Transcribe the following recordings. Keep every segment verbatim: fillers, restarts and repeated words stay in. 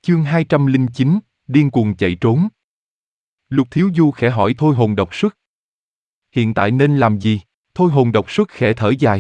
Chương hai trăm lẻ chín, điên cuồng chạy trốn. Lục Thiếu Du khẽ hỏi Thôi Hồn Độc Xuất. Hiện tại nên làm gì? Thôi Hồn Độc Xuất khẽ thở dài.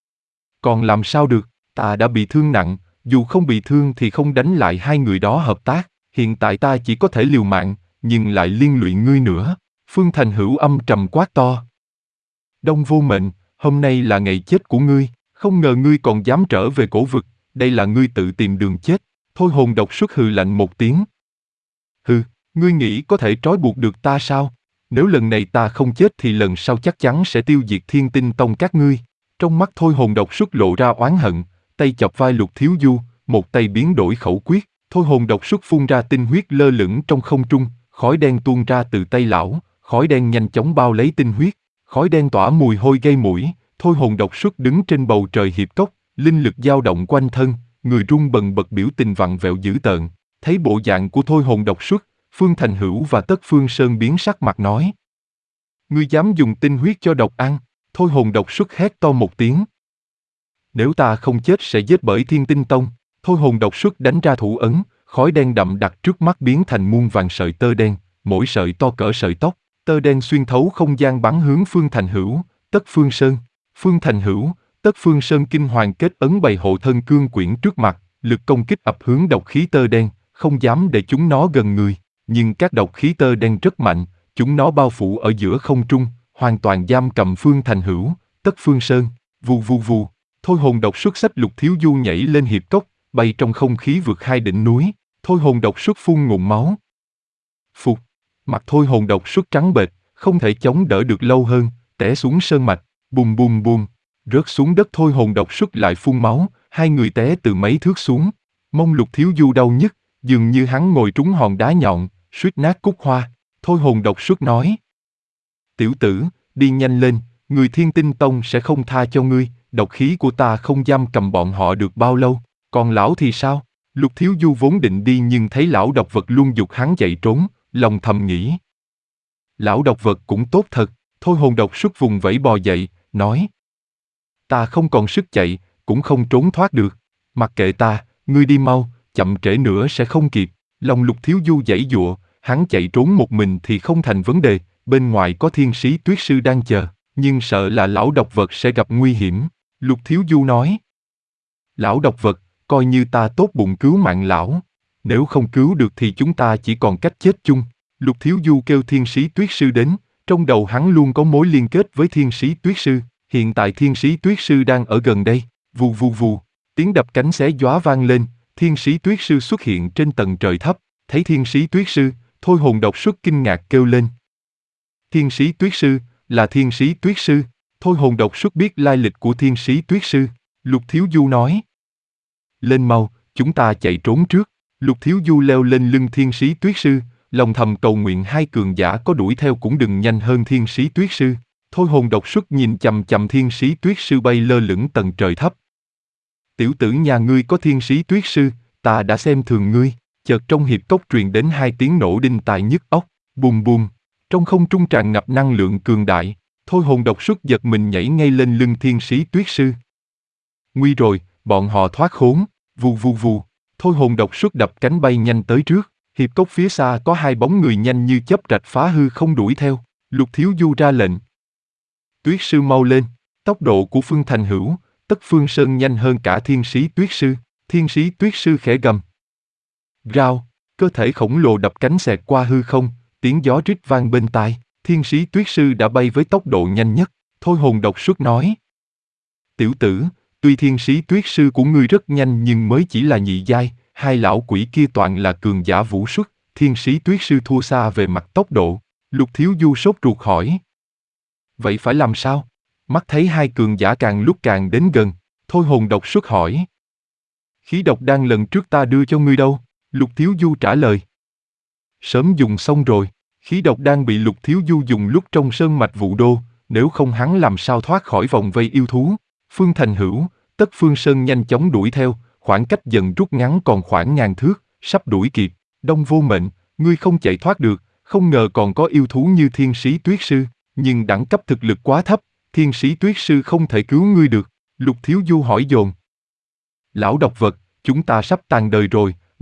Còn làm sao được, ta đã bị thương nặng, dù không bị thương thì không đánh lại hai người đó hợp tác, hiện tại ta chỉ có thể liều mạng, nhưng lại liên lụy ngươi nữa. Phương Thành Hữu âm trầm quát to. Đông Vô Mệnh, hôm nay là ngày chết của ngươi, không ngờ ngươi còn dám trở về cổ vực, đây là ngươi tự tìm đường chết. Thôi Hồn Độc Xuất hừ lạnh một tiếng. Hừ, ngươi nghĩ có thể trói buộc được ta sao? Nếu lần này ta không chết thì lần sau chắc chắn sẽ tiêu diệt Thiên Tinh Tông các ngươi. Trong mắt Thôi Hồn Độc Xuất lộ ra oán hận, tay chọc vai Lục Thiếu Du, một tay biến đổi khẩu quyết, Thôi Hồn Độc Xuất phun ra tinh huyết lơ lửng trong không trung, khói đen tuôn ra từ tay lão, khói đen nhanh chóng bao lấy tinh huyết, khói đen tỏa mùi hôi gây mũi. Thôi Hồn Độc Xuất đứng trên bầu trời hiệp cốc, linh lực dao động quanh thân, người run bần bật, biểu tình vặn vẹo dữ tợn. Thấy bộ dạng của Thôi Hồn Độc Xuất, Phương Thành Hữu và Tất Phương Sơn biến sắc mặt nói. Ngươi dám dùng tinh huyết cho độc ăn? Thôi Hồn Độc Xuất hét to một tiếng. Nếu ta không chết sẽ giết bởi Thiên Tinh Tông. Thôi Hồn Độc Xuất đánh ra thủ ấn, khói đen đậm đặc trước mắt biến thành muôn vàng sợi tơ đen, mỗi sợi to cỡ sợi tóc, tơ đen xuyên thấu không gian bắn hướng Phương Thành Hữu, Tất Phương Sơn. Phương Thành Hữu, Tất Phương Sơn kinh hoàng kết ấn bày hộ thân cương quyển trước mặt, lực công kích ập hướng độc khí tơ đen, không dám để chúng nó gần người, nhưng các độc khí tơ đen rất mạnh, chúng nó bao phủ ở giữa không trung, hoàn toàn giam cầm Phương Thành Hữu, Tất Phương Sơn. Vù vù vù, Thôi Hồn Độc Xuất xách Lục Thiếu Du nhảy lên hiệp cốc, bay trong không khí vượt hai đỉnh núi. Thôi Hồn Độc Xuất phun ngụm máu. Phục, mặt Thôi Hồn Độc Xuất trắng bệch, không thể chống đỡ được lâu hơn, té xuống sơn mạch, bùm bùm bùm, rớt xuống đất. Thôi Hồn Độc Xuất lại phun máu, hai người té từ mấy thước xuống. Mông Lục Thiếu Du đau nhức, dường như hắn ngồi trúng hòn đá nhọn, suýt nát cúc hoa. Thôi Hồn Độc Xuất nói. Tiểu tử, đi nhanh lên, người Thiên Tinh Tông sẽ không tha cho ngươi, độc khí của ta không giam cầm bọn họ được bao lâu, còn lão thì sao? Lục Thiếu Du vốn định đi nhưng thấy lão độc vật luôn giục hắn chạy trốn, lòng thầm nghĩ. Lão độc vật cũng tốt thật. Thôi Hồn Độc Xuất vùng vẫy bò dậy, nói. Ta không còn sức chạy, cũng không trốn thoát được. Mặc kệ ta, ngươi đi mau, chậm trễ nữa sẽ không kịp. Lòng Lục Thiếu Du giãy giụa, hắn chạy trốn một mình thì không thành vấn đề, bên ngoài có Thiên Sĩ Tuyết Sư đang chờ, nhưng sợ là lão độc vật sẽ gặp nguy hiểm. Lục Thiếu Du nói. Lão độc vật, coi như ta tốt bụng cứu mạng lão. Nếu không cứu được thì chúng ta chỉ còn cách chết chung. Lục Thiếu Du kêu Thiên Sĩ Tuyết Sư đến, trong đầu hắn luôn có mối liên kết với Thiên Sĩ Tuyết Sư. Hiện tại Thiên Sĩ Tuyết Sư đang ở gần đây. Vù vù vù, tiếng đập cánh xé gió vang lên, Thiên Sĩ Tuyết Sư xuất hiện trên tầng trời thấp. Thấy Thiên Sĩ Tuyết Sư, Thôi Hồn Độc Xuất kinh ngạc kêu lên. Thiên Sĩ Tuyết Sư, là Thiên Sĩ Tuyết Sư. Thôi Hồn Độc Xuất biết lai lịch của Thiên Sĩ Tuyết Sư. Lục Thiếu Du nói. Lên mau, chúng ta chạy trốn trước. Lục Thiếu Du leo lên lưng Thiên Sĩ Tuyết Sư, lòng thầm cầu nguyện hai cường giả có đuổi theo cũng đừng nhanh hơn Thiên Sĩ Tuyết Sư. Thôi Hồn Độc Xuất nhìn chằm chằm Thiên Sĩ Tuyết Sư bay lơ lửng tầng trời thấp. Tiểu tử nhà ngươi có Thiên Sĩ Tuyết Sư, ta đã xem thường ngươi. Chợt trong hiệp cốc truyền đến hai tiếng nổ đinh tai nhức óc, bùm bùm, trong không trung tràn ngập năng lượng cường đại. Thôi Hồn Độc Xuất giật mình nhảy ngay lên lưng Thiên Sĩ Tuyết Sư. Nguy rồi, bọn họ thoát khốn. Vù vù vù, Thôi Hồn Độc Xuất đập cánh bay nhanh tới trước. Hiệp cốc phía xa có hai bóng người nhanh như chớp rạch phá hư không đuổi theo. Lục Thiếu Du ra lệnh. Tuyết Sư mau lên. Tốc độ của Phương Thành Hữu, Tất Phương Sơn nhanh hơn cả Thiên Sĩ Tuyết Sư. Thiên Sĩ Tuyết Sư khẽ gầm. Rao, cơ thể khổng lồ đập cánh xẹt qua hư không, tiếng gió rít vang bên tai. Thiên Sĩ Tuyết Sư đã bay với tốc độ nhanh nhất. Thôi Hồn Độc Xuất nói. Tiểu tử, tuy Thiên Sĩ Tuyết Sư của ngươi rất nhanh nhưng mới chỉ là nhị giai, hai lão quỷ kia toàn là cường giả vũ xuất, Thiên Sĩ Tuyết Sư thua xa về mặt tốc độ. Lục Thiếu Du sốt ruột hỏi. Vậy phải làm sao? Mắt thấy hai cường giả càng lúc càng đến gần, Thôi Hồn Độc Xuất hỏi. Khí độc đan lần trước ta đưa cho ngươi đâu? Lục Thiếu Du trả lời. Sớm dùng xong rồi, khí độc đan bị Lục Thiếu Du dùng lúc trong sơn mạch Vũ Đô, nếu không hắn làm sao thoát khỏi vòng vây yêu thú. Phương Thành Hữu, Tất Phương Sơn nhanh chóng đuổi theo, khoảng cách dần rút ngắn còn khoảng ngàn thước, sắp đuổi kịp. Đông Vô Mệnh, ngươi không chạy thoát được, không ngờ còn có yêu thú như Thiên Sĩ Tuyết Sư, nhưng đẳng cấp thực lực quá thấp, Thiên Sĩ Tuyết Sư không thể cứu ngươi được. Lục Thiếu Du hỏi dồn. Lão độc vật, chúng ta sắp tàn đời rồi,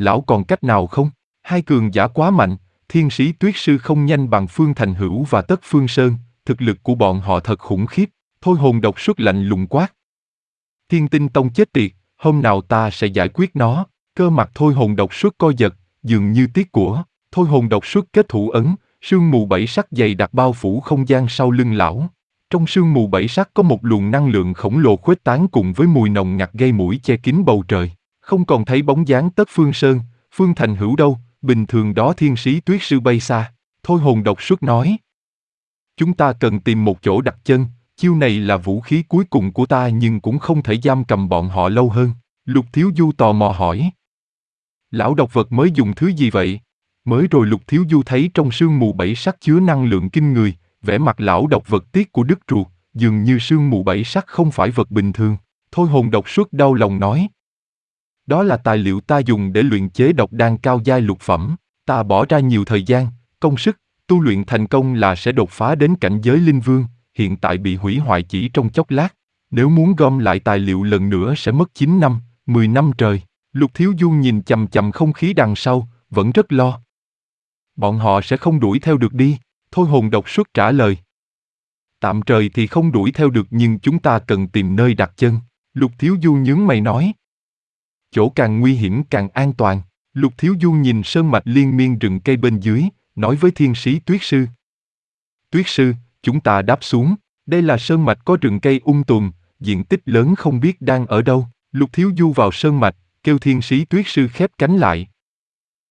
Lão còn cách nào không? Hai cường giả quá mạnh, thiên sĩ tuyết sư không nhanh bằng Phương Thành Hữu và Tất Phương Sơn, thực lực của bọn họ thật khủng khiếp. Thôi hồn độc xuất lạnh lùng quát. Thiên Tinh Tông chết tiệt, hôm nào ta sẽ giải quyết nó. Cơ mặt thôi hồn độc xuất co giật, dường như tiếc của. Thôi hồn độc xuất kết thủ ấn, sương mù bảy sắc dày đặc bao phủ không gian sau lưng lão. Trong sương mù bảy sắc có một luồng năng lượng khổng lồ khuếch tán cùng với mùi nồng nặc gây mũi che kín bầu trời. Không còn thấy bóng dáng Tất Phương Sơn, Phương Thành Hữu đâu, bình thường đó thiên sĩ tuyết sư bay xa. Thôi hồn độc xuất nói. Chúng ta cần tìm một chỗ đặt chân, chiêu này là vũ khí cuối cùng của ta nhưng cũng không thể giam cầm bọn họ lâu hơn. Lục Thiếu Du tò mò hỏi. Lão độc vật mới dùng thứ gì vậy? Mới rồi Lục Thiếu Du thấy trong sương mù bảy sắc chứa năng lượng kinh người, vẻ mặt lão độc vật tiếc của đứt ruột, dường như sương mù bảy sắc không phải vật bình thường. Thôi hồn độc xuất đau lòng nói. Đó là tài liệu ta dùng để luyện chế độc đan cao giai lục phẩm, ta bỏ ra nhiều thời gian, công sức, tu luyện thành công là sẽ đột phá đến cảnh giới linh vương, hiện tại bị hủy hoại chỉ trong chốc lát. Nếu muốn gom lại tài liệu lần nữa sẽ mất chín năm, mười năm trời. Lục Thiếu Du nhìn chằm chằm không khí đằng sau, vẫn rất lo. Bọn họ sẽ không đuổi theo được đi, thôi hồn độc xuất trả lời. Tạm thời thì không đuổi theo được nhưng chúng ta cần tìm nơi đặt chân. Lục Thiếu Du nhướng mày nói. Chỗ càng nguy hiểm càng an toàn. Lục Thiếu Du nhìn sơn mạch liên miên rừng cây bên dưới, nói với thiên sĩ tuyết sư. Tuyết sư, chúng ta đáp xuống, đây là sơn mạch có rừng cây um tùm, diện tích lớn không biết đang ở đâu. Lục Thiếu Du vào sơn mạch, kêu thiên sĩ tuyết sư khép cánh lại,